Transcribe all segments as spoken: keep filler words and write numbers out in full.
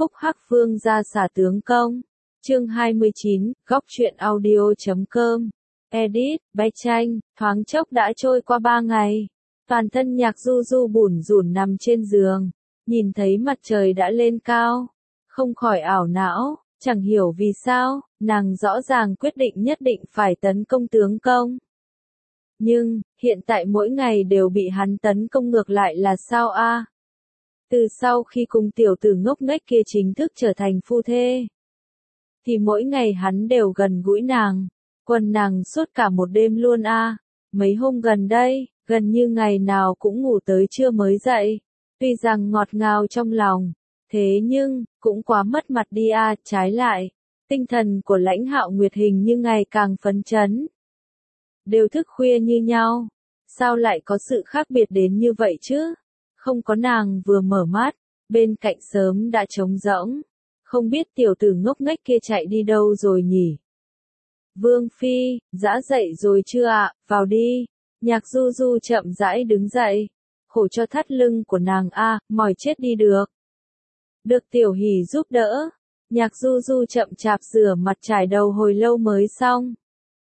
Phúc Hắc Vương ra xả tướng công. Chương hai mươi chín, góc truyện audio chấm com. Edit, Bé Tranh, thoáng chốc đã trôi qua ba ngày. Toàn thân Nhạc Du Du bủn rủn nằm trên giường, nhìn thấy mặt trời đã lên cao, không khỏi ảo não, chẳng hiểu vì sao, nàng rõ ràng quyết định nhất định phải tấn công tướng công. Nhưng, hiện tại mỗi ngày đều bị hắn tấn công ngược lại là sao a? Từ sau khi cùng tiểu tử ngốc nghếch kia chính thức trở thành phu thê, thì mỗi ngày hắn đều gần gũi nàng, quần nàng suốt cả một đêm luôn a. Mấy hôm gần đây, gần như ngày nào cũng ngủ tới trưa mới dậy. Tuy rằng ngọt ngào trong lòng, thế nhưng, cũng quá mất mặt đi a. Trái lại, tinh thần của Lãnh Hạo Nguyệt hình như ngày càng phấn chấn. Đều thức khuya như nhau, sao lại có sự khác biệt đến như vậy chứ? Không có nàng vừa mở mắt, bên cạnh sớm đã trống rỗng. Không biết tiểu tử ngốc nghếch kia chạy đi đâu rồi nhỉ? Vương Phi, dã dậy rồi chưa ạ? Vào đi. Nhạc Du Du chậm rãi đứng dậy. Khổ cho thắt lưng của nàng a, mỏi chết đi được. Được Tiểu Hỷ giúp đỡ. Nhạc Du Du chậm chạp rửa mặt trải đầu hồi lâu mới xong.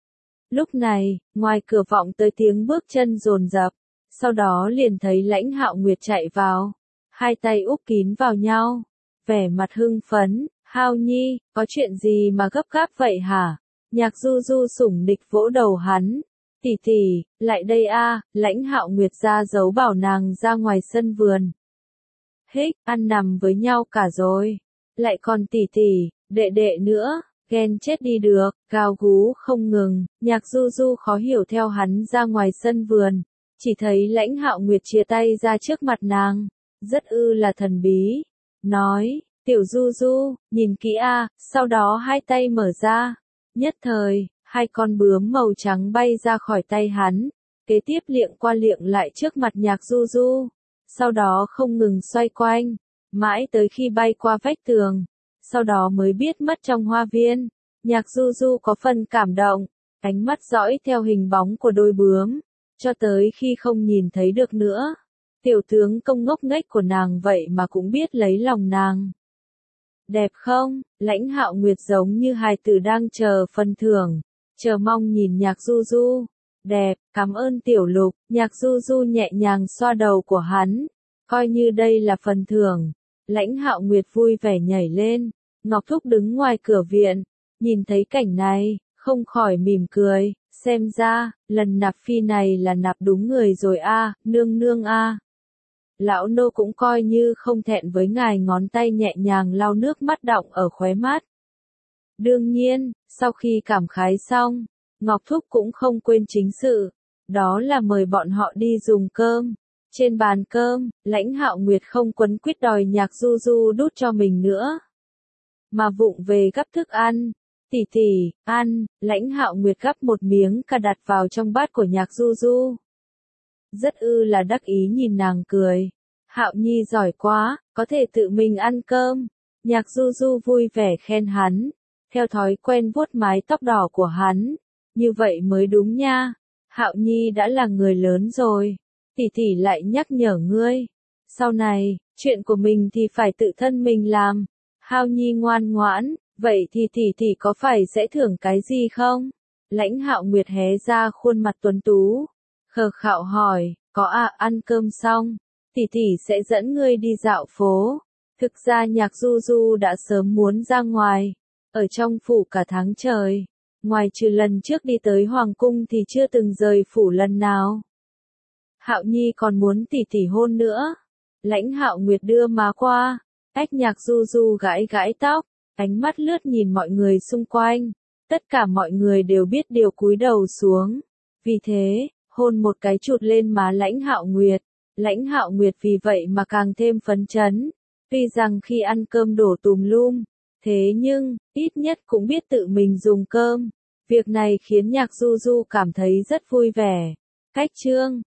Lúc này, ngoài cửa vọng tới tiếng bước chân dồn dập. Sau đó liền thấy Lãnh Hạo Nguyệt chạy vào. Hai tay úp kín vào nhau. Vẻ mặt hưng phấn. Hao Nhi, có chuyện gì mà gấp gáp vậy hả? Nhạc Du Du sủng nịch vỗ đầu hắn. Tỷ tỷ, lại đây a. Lãnh Hạo Nguyệt ra dấu bảo nàng ra ngoài sân vườn. Hích, ăn nằm với nhau cả rồi. Lại còn tỷ tỷ, đệ đệ nữa, ghen chết đi được, gào gú không ngừng. Nhạc Du Du khó hiểu theo hắn ra ngoài sân vườn. Chỉ thấy Lãnh Hạo Nguyệt chia tay ra trước mặt nàng. Rất ư là thần bí. Nói, Tiểu Du Du, nhìn kỹ a. Sau đó hai tay mở ra. Nhất thời, hai con bướm màu trắng bay ra khỏi tay hắn, kế tiếp liệng qua liệng lại trước mặt Nhạc Du Du, sau đó không ngừng xoay quanh, mãi tới khi bay qua vách tường, sau đó mới biết mất trong hoa viên. Nhạc Du Du có phần cảm động, ánh mắt dõi theo hình bóng của đôi bướm, cho tới khi không nhìn thấy được nữa. Tiểu tướng công ngốc nghếch của nàng vậy mà cũng biết lấy lòng nàng. Đẹp không? Lãnh Hạo Nguyệt giống như hài tử đang chờ phần thưởng, chờ mong nhìn Nhạc Du Du. Đẹp, cảm ơn Tiểu Lục. Nhạc Du Du nhẹ nhàng xoa đầu của hắn, coi như đây là phần thưởng. Lãnh Hạo Nguyệt vui vẻ nhảy lên. Ngọc Thúc đứng ngoài cửa viện, nhìn thấy cảnh này, không khỏi mỉm cười. Xem ra, lần nạp phi này là nạp đúng người rồi a, nương nương a. Lão nô cũng coi như không thẹn với ngài. Ngón tay nhẹ nhàng lau nước mắt đọng ở khóe mắt. Đương nhiên, sau khi cảm khái xong, Ngọc Thúc cũng không quên chính sự, đó là mời bọn họ đi dùng cơm. Trên bàn cơm, Lãnh Hạo Nguyệt không quấn quýt đòi Nhạc Du Du đút cho mình nữa, mà vụng về gắp thức ăn. Tỷ tỷ, ăn. Lãnh Hạo Nguyệt gắp một miếng cà đặt vào trong bát của Nhạc Du Du. Rất ư là đắc ý nhìn nàng cười. Hạo Nhi giỏi quá, có thể tự mình ăn cơm. Nhạc Du Du vui vẻ khen hắn, theo thói quen vuốt mái tóc đỏ của hắn. Như vậy mới đúng nha. Hạo Nhi đã là người lớn rồi. Tỷ tỷ lại nhắc nhở ngươi. Sau này, chuyện của mình thì phải tự thân mình làm. Hạo Nhi ngoan ngoãn, vậy thì tỷ tỷ có phải sẽ thưởng cái gì không? Lãnh Hạo Nguyệt hé ra khuôn mặt tuấn tú, khờ khạo hỏi, có à, ăn cơm xong, tỷ tỷ sẽ dẫn ngươi đi dạo phố. Thực ra Nhạc Du Du đã sớm muốn ra ngoài, ở trong phủ cả tháng trời, ngoài trừ lần trước đi tới Hoàng cung thì chưa từng rời phủ lần nào. Hạo Nhi còn muốn tỷ tỷ hôn nữa. Lãnh Hạo Nguyệt đưa má qua, ách. Nhạc Du Du gãi gãi tóc, ánh mắt lướt nhìn mọi người xung quanh. Tất cả mọi người đều biết điều cúi đầu xuống. Vì thế, hôn một cái chụt lên má Lãnh Hạo Nguyệt. Lãnh Hạo Nguyệt vì vậy mà càng thêm phấn chấn. Tuy rằng khi ăn cơm đổ tùm lum, thế nhưng, ít nhất cũng biết tự mình dùng cơm. Việc này khiến Nhạc Du Du cảm thấy rất vui vẻ. Cách chương